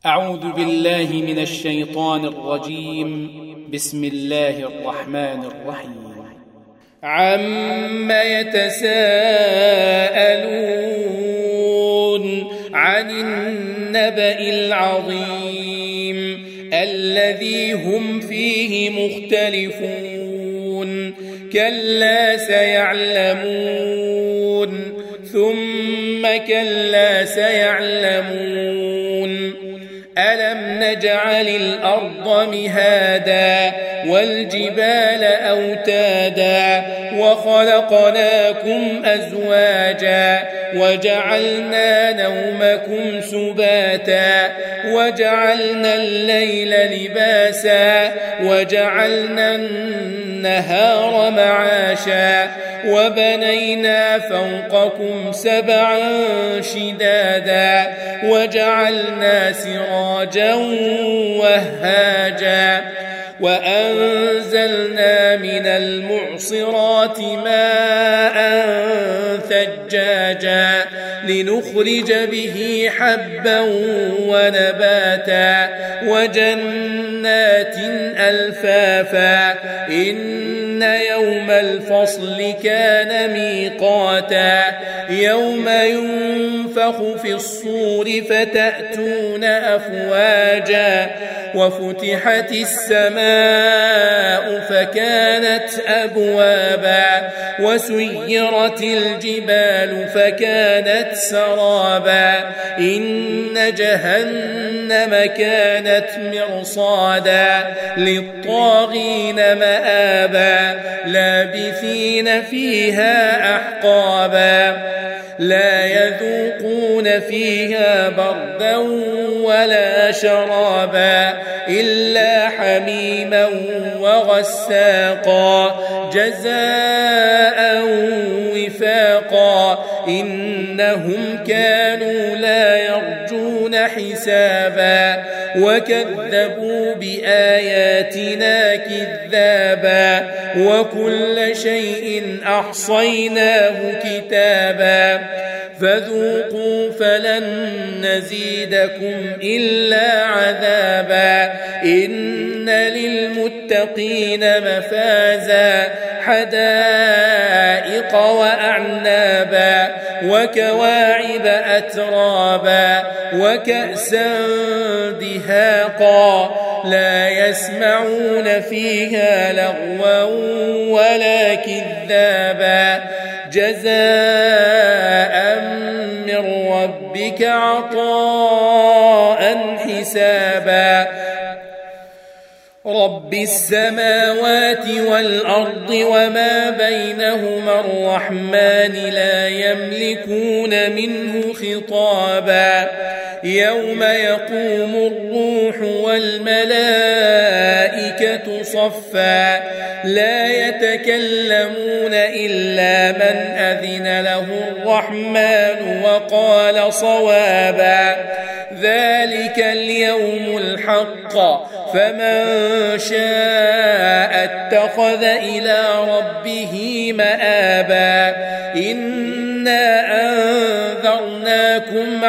أعوذ بالله من الشيطان الرجيم. بسم الله الرحمن الرحيم. عما يتساءلون عن النبأ العظيم الذي هم فيه مختلفون كلا سيعلمون ثم كلا سيعلمون ألم نجعل الأرض مهادا والجبال أوتادا وخلقناكم أزواجا وجعلنا نومكم سباتا وجعلنا الليل لباسا وجعلنا النهار معاشا وبنينا فوقكم سبعا شدادا وجعلنا سراجا وهاجا وأنزلنا من المعصرات ماء ثجاجا لنخرج به حبا ونباتا وجنات ألفافا إن يوم الفصل كان ميقاتا يوم ينفخ في الصور فتأتون أفواجا وفتحت السماء فكانت أبوابا وسيرت الجبال فكانت سرابا إن جهنم كانت مرصادا للطاغين مآبا لابثين فيها أحقابا لا يذوقون فيها بردا ولا شرابا إلا حميما وغساقا جزاء وفاقا إنهم كانوا لا يرجون حسابا وكذبوا بآياتنا كذابا وكل شيء أحصيناه كتابا فذوقوا فلن نزيدكم إلا عذابا إن للمتقين مفازا حدائق وأعنابا وكواعب أترابا وكأسا دهاقا لا يسمعون فيها لغوا ولا كذابا جزاء من ربك عطاء حسابا رب السماوات والأرض وما بينهما الرحمن لا يملكون منه خطابا يوم يقوم الروح والملائكة صفا لا يتكلمون إلا من أذن له الرحمن وقال صوابا ذلك اليوم الحق فمن شاء اتخذ إلى ربه مآبا إنا أنذرناكم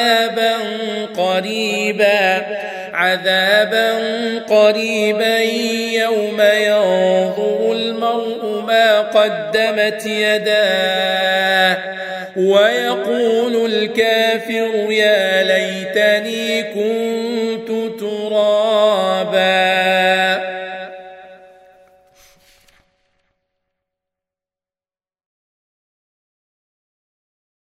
عذابا قريبا يوم ينظر المرء ما قدمت يداه ويقول الكافر يا ليتني كنت ترابا.